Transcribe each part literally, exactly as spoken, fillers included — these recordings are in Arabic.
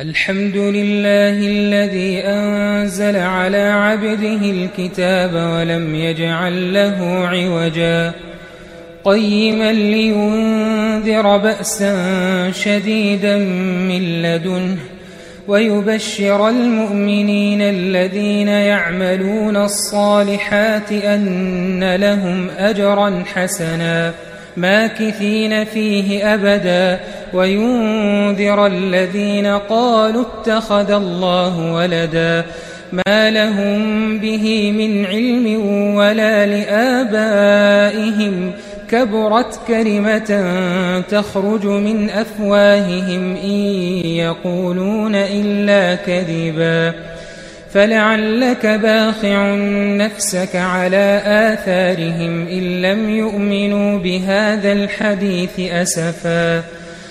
الحمد لله الذي أنزل على عبده الكتاب ولم يجعل له عوجا قيما لينذر بأسا شديدا من لدنه ويبشر المؤمنين الذين يعملون الصالحات أن لهم أجرا حسنا ماكثين فيه أبدا وينذر الذين قالوا اتخذ الله ولدا ما لهم به من علم ولا لآبائهم كبرت كلمة تخرج من أفواههم إن يقولون إلا كذبا فلعلك باخع نفسك على آثارهم إن لم يؤمنوا بهذا الحديث أسفا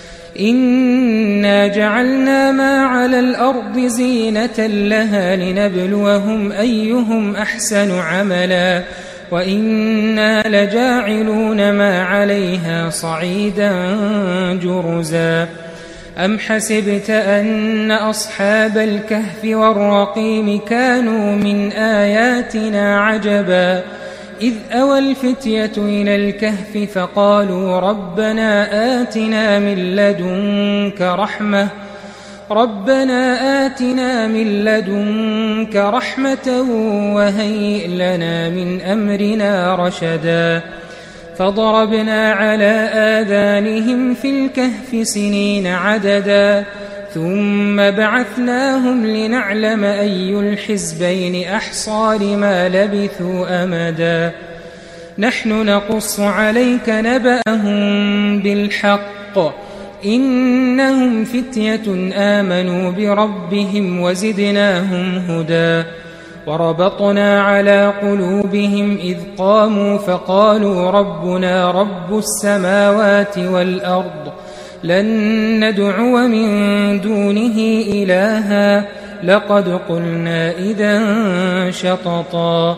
إنا جعلنا ما على الأرض زينة لها لنبلوهم أيهم أحسن عملا وإنا لجاعلون ما عليها صعيدا جرزا أم حسبت أن أصحاب الكهف والرقيم كانوا من آياتنا عجبا إذ أوى الفتية إلى الكهف فقالوا ربنا آتنا من لدنك رحمة ربنا آتنا من لدنك رحمة وهيئ لنا من أمرنا رشدا فضربنا على آذانهم في الكهف سنين عددا ثم بعثناهم لنعلم أي الحزبين أحصى لما لبثوا أمدا نحن نقص عليك نبأهم بالحق إنهم فتية آمنوا بربهم وزدناهم هدى وربطنا على قلوبهم إذ قاموا فقالوا ربنا رب السماوات والأرض لن ندعو من دونه إلها لقد قلنا إذا شططا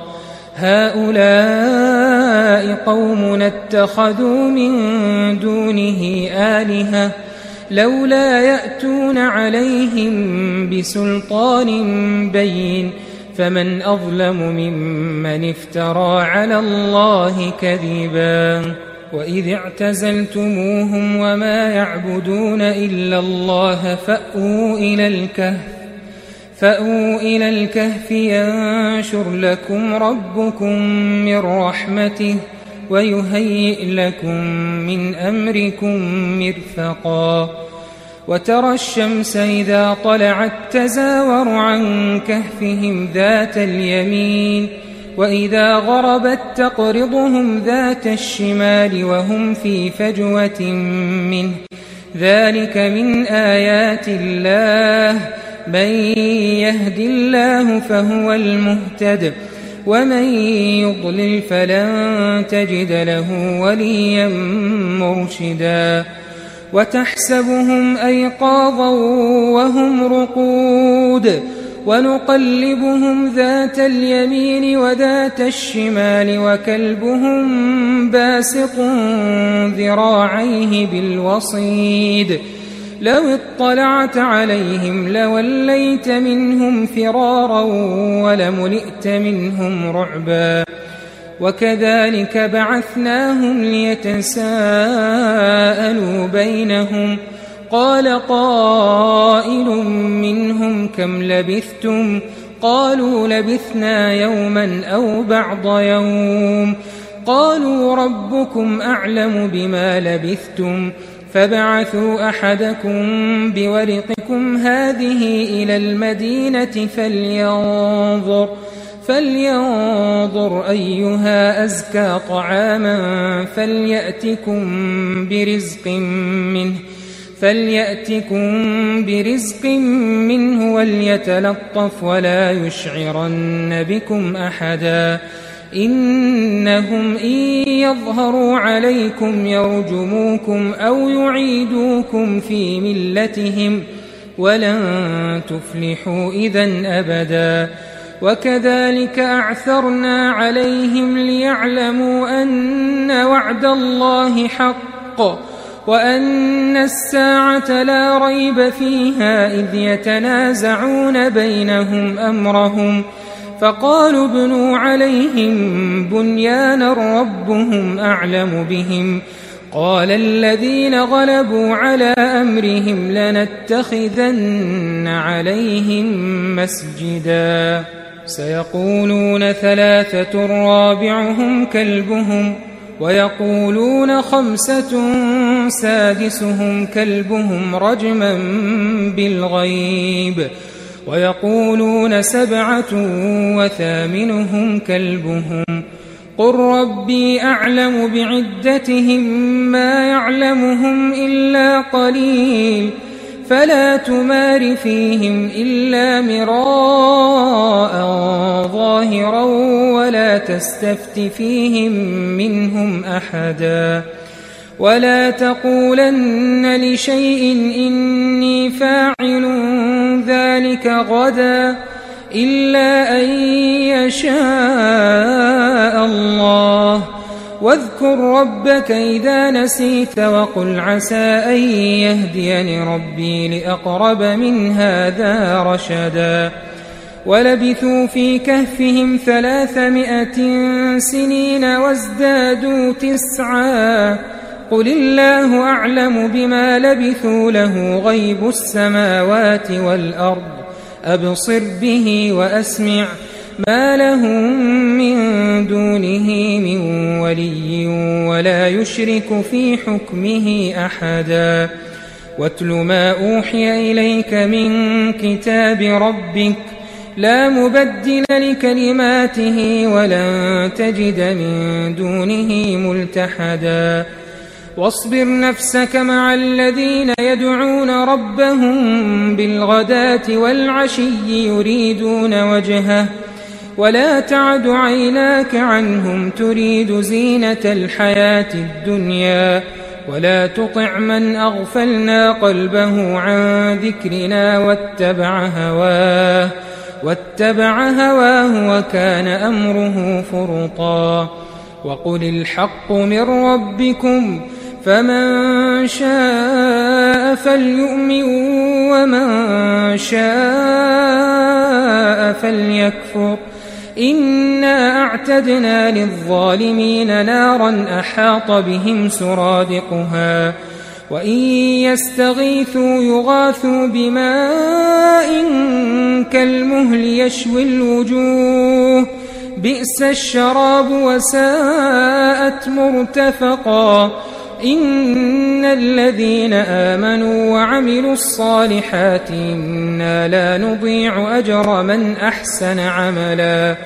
هؤلاء قومنا اتخذوا من دونه آلهة لولا يأتون عليهم بسلطان بين فمن أظلم ممن افترى على الله كذبا وإذ اعتزلتموهم وما يعبدون إلا الله فأووا إلى الكهف فأووا إلى الكهف ينشر لكم ربكم من رحمته ويهيئ لكم من أمركم مرفقا وترى الشمس إذا طلعت تزاور عن كهفهم ذات اليمين وإذا غربت تقرضهم ذات الشمال وهم في فجوة منه ذلك من آيات الله من يهد الله فهو المهتد ومن يضلل فلن تجد له وليا مرشدا وتحسبهم أيقاظا وهم رقود ونقلبهم ذات اليمين وذات الشمال وكلبهم باسط ذراعيه بالوصيد لو اطلعت عليهم لوليت منهم فرارا ولملئت منهم رعبا وكذلك بعثناهم ليتساءلوا بينهم قال قائل منهم كم لبثتم قالوا لبثنا يوما أو بعض يوم قالوا ربكم أعلم بما لبثتم فبعثوا أحدكم بورقكم هذه إلى المدينة فلينظر فلينظر أيها أزكى طعاما فليأتكم برزق منه فليأتكم برزق منه وليتلطف ولا يشعرن بكم أحدا إنهم إن يظهروا عليكم يرجموكم أو يعيدوكم في ملتهم ولن تفلحوا إذن أبدا وكذلك أعثرنا عليهم ليعلموا أن وعد الله حق وأن الساعة لا ريب فيها إذ يتنازعون بينهم أمرهم فقالوا ابنوا عليهم بنيانا ربهم أعلم بهم قال الذين غلبوا على أمرهم لنتخذن عليهم مسجدا سيقولون ثلاثة رابعهم كلبهم ويقولون خمسة سادسهم كلبهم رجما بالغيب ويقولون سبعة وثامنهم كلبهم قل ربي أعلم بعدتهم ما يعلمهم إلا قليل فلا تمار فيهم إلا مراء ظاهرا ولا تستفت فيهم منهم أحدا ولا تقولن لشيء إني فاعل ذلك غدا إلا أن يشاء الله واذكر ربك إذا نسيت وقل عسى أن يهديني ربي لأقرب من هذا رشدا ولبثوا في كهفهم ثلاثمائة سنين وازدادوا تسعا قل الله أعلم بما لبثوا له غيب السماوات والأرض أبصر به وأسمع ما لهم من دونه من ولي ولا يشرك في حكمه أحدا واتل ما أوحي إليك من كتاب ربك لا مبدل لكلماته ولن تجد من دونه ملتحدا واصبر نفسك مع الذين يدعون ربهم بالغداة والعشي يريدون وجهه ولا تعد عيناك عنهم تريد زينة الحياة الدنيا ولا تطع من أغفلنا قلبه عن ذكرنا واتبع هواه واتبع هواه وكان أمره فرطا وقل الحق من ربكم فمن شاء فليؤمن ومن شاء فليكفر إنا أعتدنا للظالمين نارا أحاط بهم سرادقها وإن يستغيثوا يغاثوا بماء كالمهل يشوي الوجوه بئس الشراب وساءت مرتفقا إن الذين آمنوا وعملوا الصالحات إنا لا نضيع أجر من أحسن عملا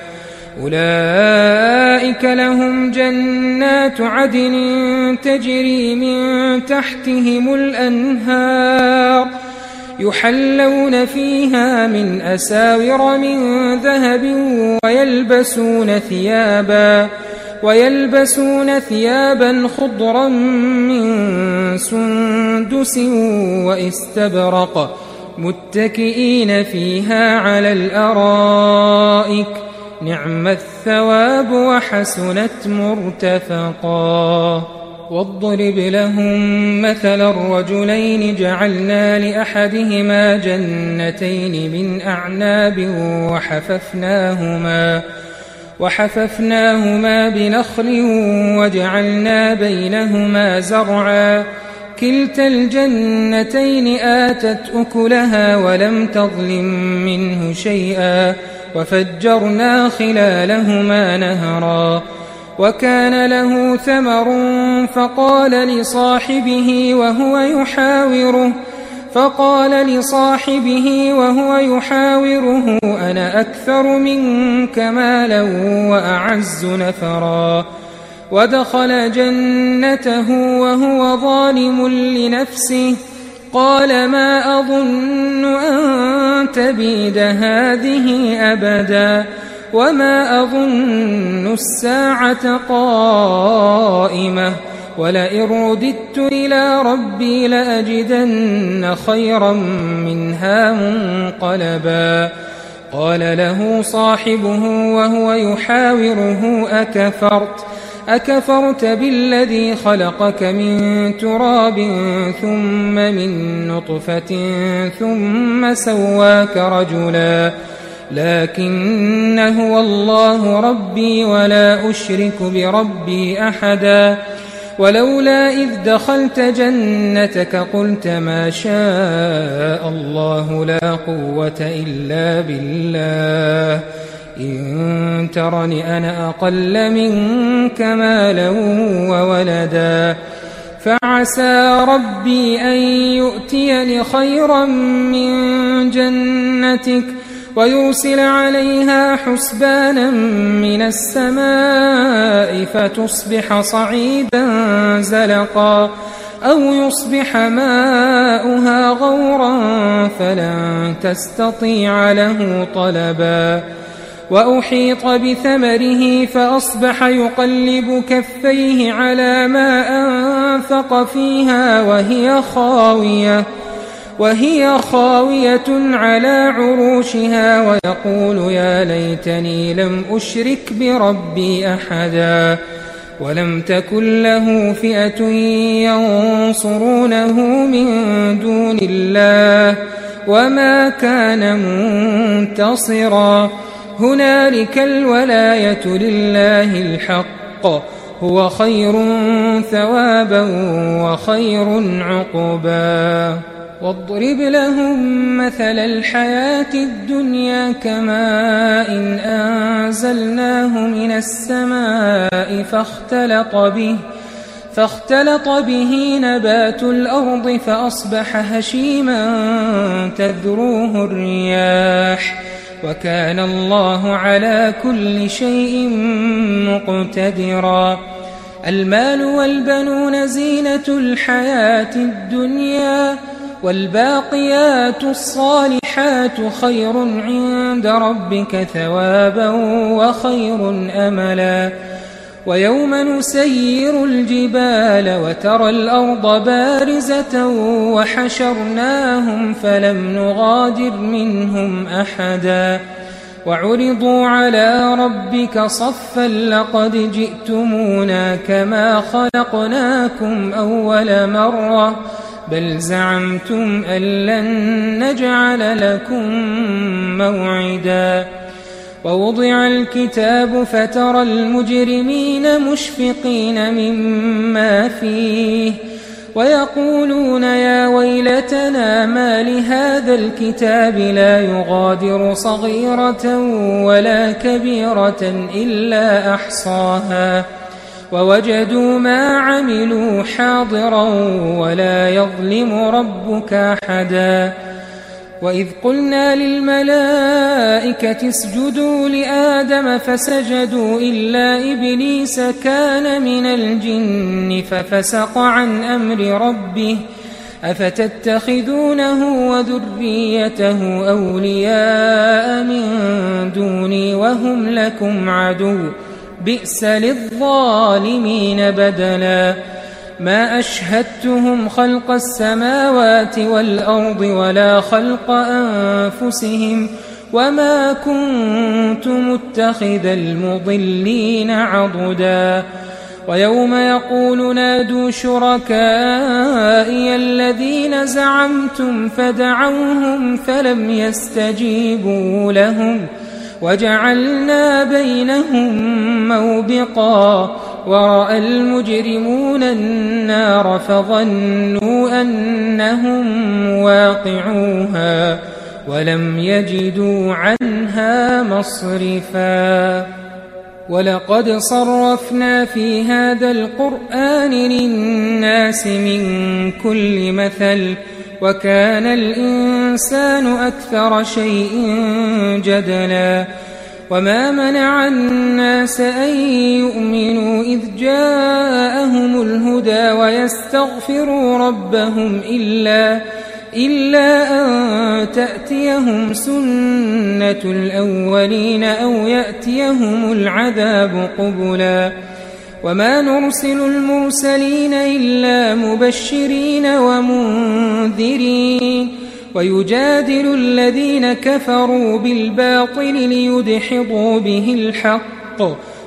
أولئك لهم جنات عدن تجري من تحتهم الأنهار يحلون فيها من أساور من ذهب ويلبسون ثيابا ويلبسون ثيابا خضرا من سندس واستبرق متكئين فيها على الأرائك نعم الثواب وحسنت مرتفقا واضرب لهم مثل الرجلين جعلنا لأحدهما جنتين من أعناب وحففناهما وحففناهما بنخل وجعلنا بينهما زرعا كلتا الجنتين آتت أكلها ولم تظلم منه شيئا وفجرنا خلالهما نهرا وكان له ثمر فقال لصاحبه وهو يحاوره فقال لصاحبه وهو يحاوره أنا أكثر منك مالا وأعز نفرا ودخل جنته وهو ظالم لنفسه قال ما أظن أن تبيد هذه أبدا وما أظن الساعة قائمة ولئن رددت إلى ربي لأجدن خيرا منها منقلبا قال له صاحبه وهو يحاوره أكفرت أكفرت بالذي خلقك من تراب ثم من نطفة ثم سواك رجلا لكن هو الله ربي ولا أشرك بربي أحدا ولولا إذ دخلت جنتك قلت ما شاء الله لا قوة إلا بالله إن ترني أنا أقل منك مالا وولدا فعسى ربي أن يؤتيني خيرا من جنتك ويرسل عليها حسبانا من السماء فتصبح صعيدا زلقا أو يصبح ماؤها غورا فلن تستطيع له طلبا وأحيط بثمره فأصبح يقلب كفيه على ما أنفق فيها وهي خاوية وهي خاوية على عروشها ويقول يا ليتني لم أشرك بربي أحدا ولم تكن له فئة ينصرونه من دون الله وما كان منتصرا هنالك الولاية لله الحق هو خير ثوابا وخير عقبا واضرب لهم مثل الحياة الدنيا كماء إن أنزلناه من السماء فاختلط به فاختلط به نبات الأرض فأصبح هشيما تذروه الرياح وكان الله على كل شيء مقتدرا المال والبنون زينة الحياة الدنيا والباقيات الصالحات خير عند ربك ثوابا وخير أملا ويوم نسير الجبال وترى الأرض بارزة وحشرناهم فلم نغادر منهم أحدا وعرضوا على ربك صفا لقد جئتمونا كما خلقناكم أول مرة بل زعمتم أن لن نجعل لكم موعدا ووضع الكتاب فترى المجرمين مشفقين مما فيه ويقولون يا ويلتنا ما لهذا الكتاب لا يغادر صغيرة ولا كبيرة إلا أحصاها ووجدوا ما عملوا حاضرا ولا يظلم ربك أحدا وإذ قلنا للملائكة اسجدوا لآدم فسجدوا إلا إبليس كان من الجن ففسق عن أمر ربه أفتتخذونه وذريته أولياء من دوني وهم لكم عدو بئس للظالمين بدلا ما أشهدتهم خلق السماوات والأرض ولا خلق أنفسهم وما كنت متخذ المضلين عضدا ويوم يقول نادوا شركائي الذين زعمتم فدعوهم فلم يستجيبوا لهم وجعلنا بينهم موبقا ورأى المجرمون النار فظنوا أنهم واقعوها ولم يجدوا عنها مصرفا ولقد صرفنا في هذا القرآن للناس من كل مثل وكان الإنسان أكثر شيء جدلا وما منع الناس أن يؤمنوا إذ جاءهم الهدى ويستغفروا ربهم إلا إلا أن تأتيهم سنة الأولين أو يأتيهم العذاب قبلا وما نرسل المرسلين إلا مبشرين ومنذرين ويجادل الذين كفروا بالباطل ليدحضوا به الحق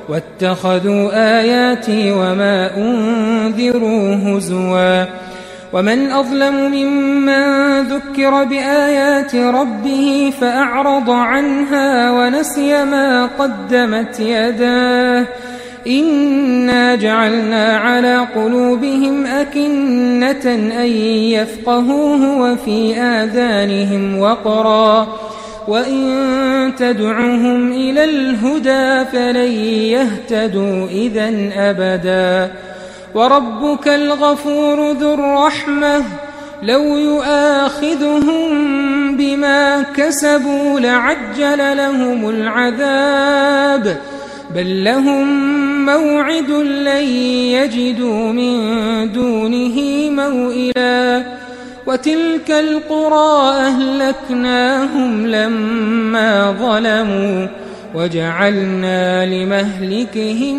واتخذوا آياتي وما أنذروا هزوا ومن أظلم ممن ذكر بآيات ربه فأعرض عنها ونسي ما قدمت يداه إنا جعلنا على قلوبهم أكنة أن يفقهوه وفي آذانهم وقرا وإن تدعهم إلى الهدى فلن يهتدوا إذن أبدا وربك الغفور ذو الرحمة لو يؤاخذهم بما كسبوا لعجل لهم العذاب بل لهم موعد لن يجدوا من دونه موئلا وتلك القرى أهلكناهم لما ظلموا وجعلنا لمهلكهم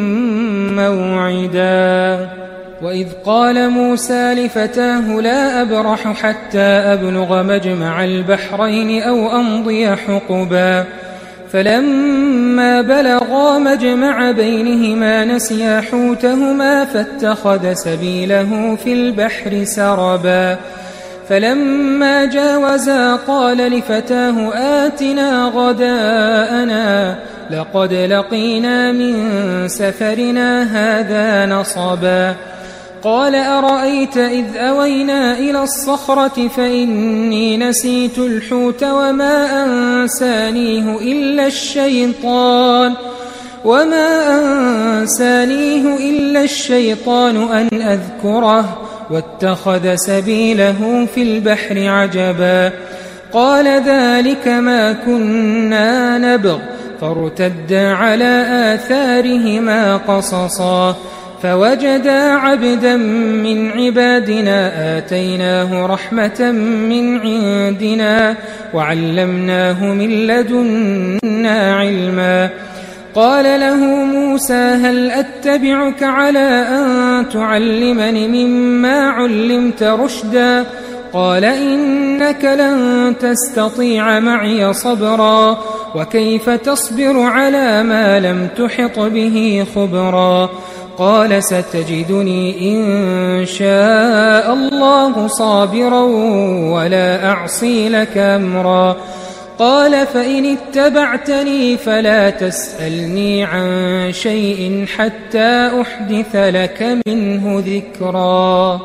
موعدا وإذ قال موسى لفتاه لا أبرح حتى أبلغ مجمع البحرين أو أمضي حقبا فلما بلغا مجمع بينهما نسيا حوتهما فاتخذ سبيله في البحر سربا فلما جاوزا قال لفتاه آتنا غداءنا لقد لقينا من سفرنا هذا نصبا قال أرأيت إذ أوينا إلى الصخرة فإني نسيت الحوت وما أنسانيه إلا الشيطان وما أنسانيه إلا الشيطان أن أذكره واتخذ سبيله في البحر عجبا قال ذلك ما كنا نبغ فارتدا على آثارهما قصصا فوجدا عبدا من عبادنا آتيناه رحمة من عندنا وعلمناه من لدنا علما قال له موسى هل أتبعك على أن تعلمني مما علمت رشدا قال إنك لن تستطيع معي صبرا وكيف تصبر على ما لم تحط به خبرا قال ستجدني إن شاء الله صابرا ولا أعصي لك أمرا قال فإن اتبعتني فلا تسألني عن شيء حتى أحدث لك منه ذكرا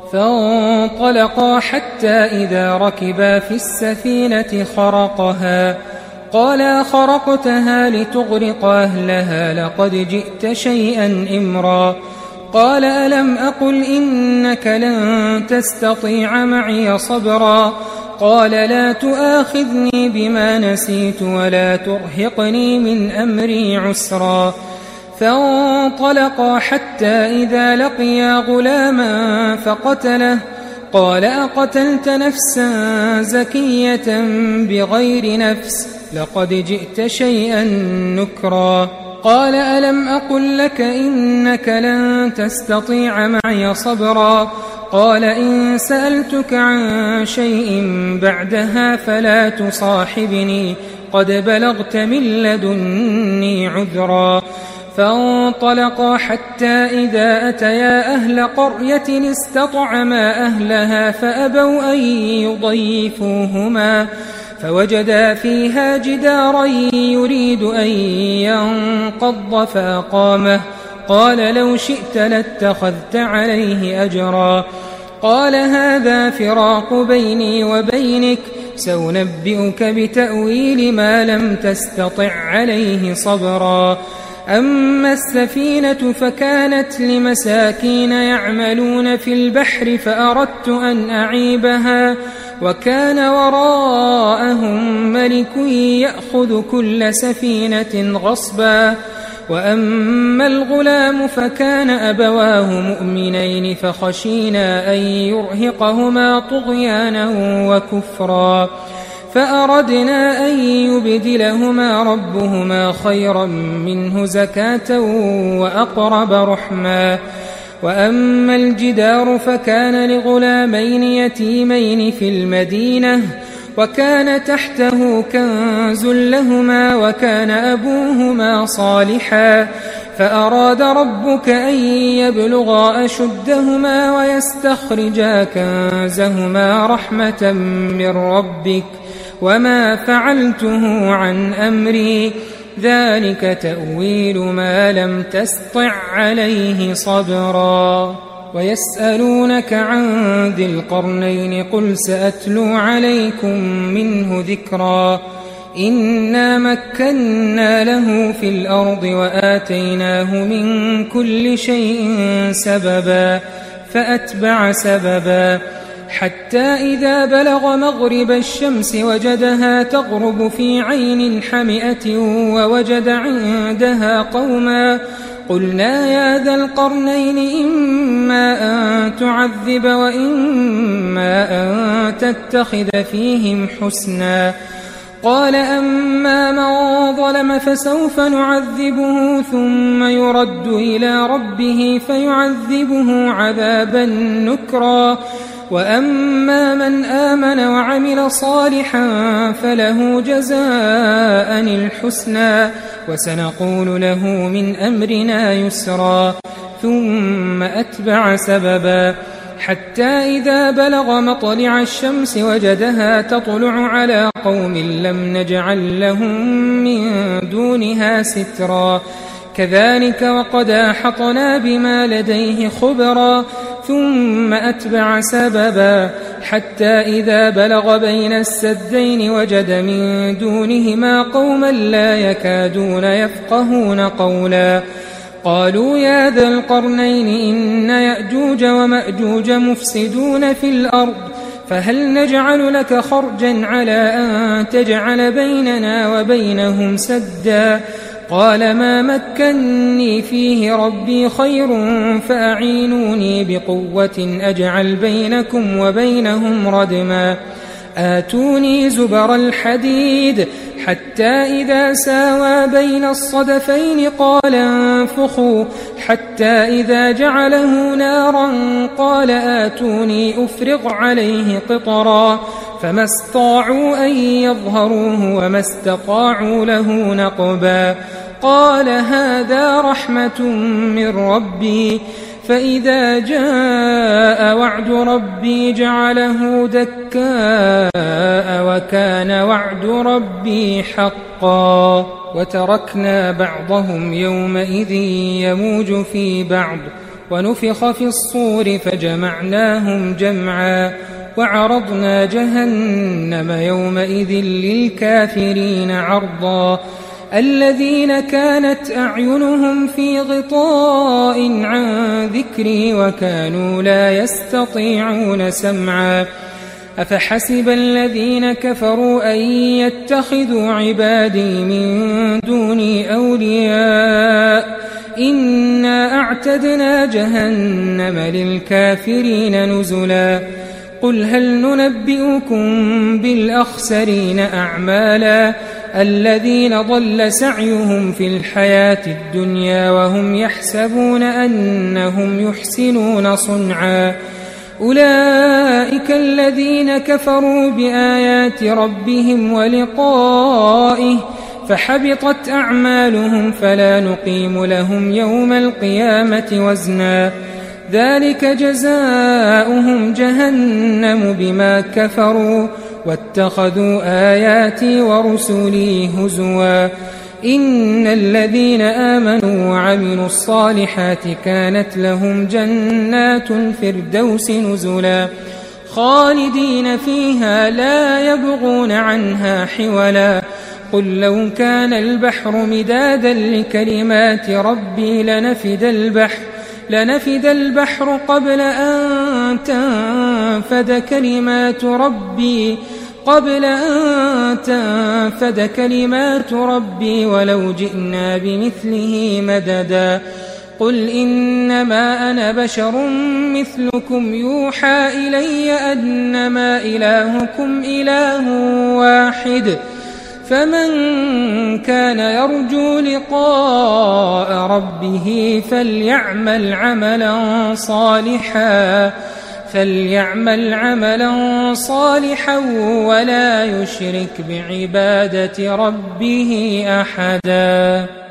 فانطلقا حتى إذا ركبا في السفينة خرقها قال خرقتها لتغرق أهلها لقد جئت شيئا إمرا قال ألم أقل إنك لن تستطيع معي صبرا قال لا تؤاخذني بما نسيت ولا ترهقني من أمري عسرا فانطلقا حتى إذا لقيا غلاما فقتله قال أقتلت نفسا زكية بغير نفس لقد جئت شيئا نكرا قال ألم أقل لك إنك لن تستطيع معي صبرا قال إن سألتك عن شيء بعدها فلا تصاحبني قد بلغت من لدني عذرا فانطلقا حتى إذا أتيا أهل قرية استطعما أهلها فأبوا أن يضيفوهما فوجدا فيها جدارا يريد أن ينقض فأقامه قال لو شئت لاتخذت عليه أجرا قال هذا فراق بيني وبينك سأنبئك بتأويل ما لم تستطع عليه صبرا أما السفينة فكانت لمساكين يعملون في البحر فأردت أن أعيبها وكان وراءهم ملك يأخذ كل سفينة غصبا وأما الغلام فكان أبواه مؤمنين فخشينا أن يرهقهما طغيانا وكفرا فأردنا أن يبدلهما ربهما خيرا منه زكاة وأقرب رحما وأما الجدار فكان لغلامين يتيمين في المدينة وكان تحته كنز لهما وكان أبوهما صالحا فأراد ربك أن يبلغا أشدهما ويستخرجا كنزهما رحمة من ربك وما فعلته عن أمري ذلك تأويل ما لم تسطع عليه صبرا ويسألونك عن ذي القرنين قل سأتلو عليكم منه ذكرا إنا مكنا له في الأرض وآتيناه من كل شيء سببا فأتبع سببا حتى إذا بلغ مغرب الشمس وجدها تغرب في عين حمئة ووجد عندها قوما قلنا يا ذا القرنين إما أن تعذب وإما أن تتخذ فيهم حسنا قال أما من ظلم فسوف نعذبه ثم يرد إلى ربه فيعذبه عذابا نكرا وأما من آمن وعمل صالحا فله جزاء الحسنى وسنقول له من أمرنا يسرا ثم أتبع سببا حتى إذا بلغ مطلع الشمس وجدها تطلع على قوم لم نجعل لهم من دونها سترا كذلك وقد أحطنا بما لديه خبرا ثم أتبع سببا حتى إذا بلغ بين السدين وجد من دونهما قوما لا يكادون يفقهون قولا قالوا يا ذا القرنين إن يأجوج ومأجوج مفسدون في الأرض فهل نجعل لك خرجا على أن تجعل بيننا وبينهم سدا قال ما مكني فيه ربي خير فأعينوني بقوة أجعل بينكم وبينهم ردما آتوني زبر الحديد حتى إذا ساوى بين الصدفين قال انفخوا حتى إذا جعله نارا قال آتوني أفرغ عليه قطرا فما استطاعوا أن يظهروه وما استطاعوا له نقبا قال هذا رحمة من ربي فإذا جاء وعد ربي جعله دكاء وكان وعد ربي حقا وتركنا بعضهم يومئذ يموج في بعض ونفخ في الصور فجمعناهم جمعا وعرضنا جهنم يومئذ للكافرين عرضا الذين كانت أعينهم في غطاء عن ذكري وكانوا لا يستطيعون سمعا أفحسب الذين كفروا أن يتخذوا عبادي من دوني أولياء إنا أعتدنا جهنم للكافرين نزلا قل هل ننبئكم بالأخسرين أعمالا الذين ضل سعيهم في الحياة الدنيا وهم يحسبون أنهم يحسنون صنعا أولئك الذين كفروا بآيات ربهم ولقائه فحبطت أعمالهم فلا نقيم لهم يوم القيامة وزنا ذلك جزاؤهم جهنم بما كفروا واتخذوا آياتي ورسلي هزوا إن الذين آمنوا وعملوا الصالحات كانت لهم جنات الفردوس نزلا خالدين فيها لا يبغون عنها حولا قل لو كان البحر مدادا لكلمات ربي لنفد البحر لنفد البحر قبل أن تنفد كلمات ربي قبل أن تنفد كلمات ربي ولو جئنا بمثله مددا قل إنما أنا بشر مثلكم يوحى إلي أنما إلهكم إله واحد فمن كان يرجو لقاء ربه فليعمل عملا صالحا فليعمل عملا صالحا ولا يشرك بعبادة ربه أحدا.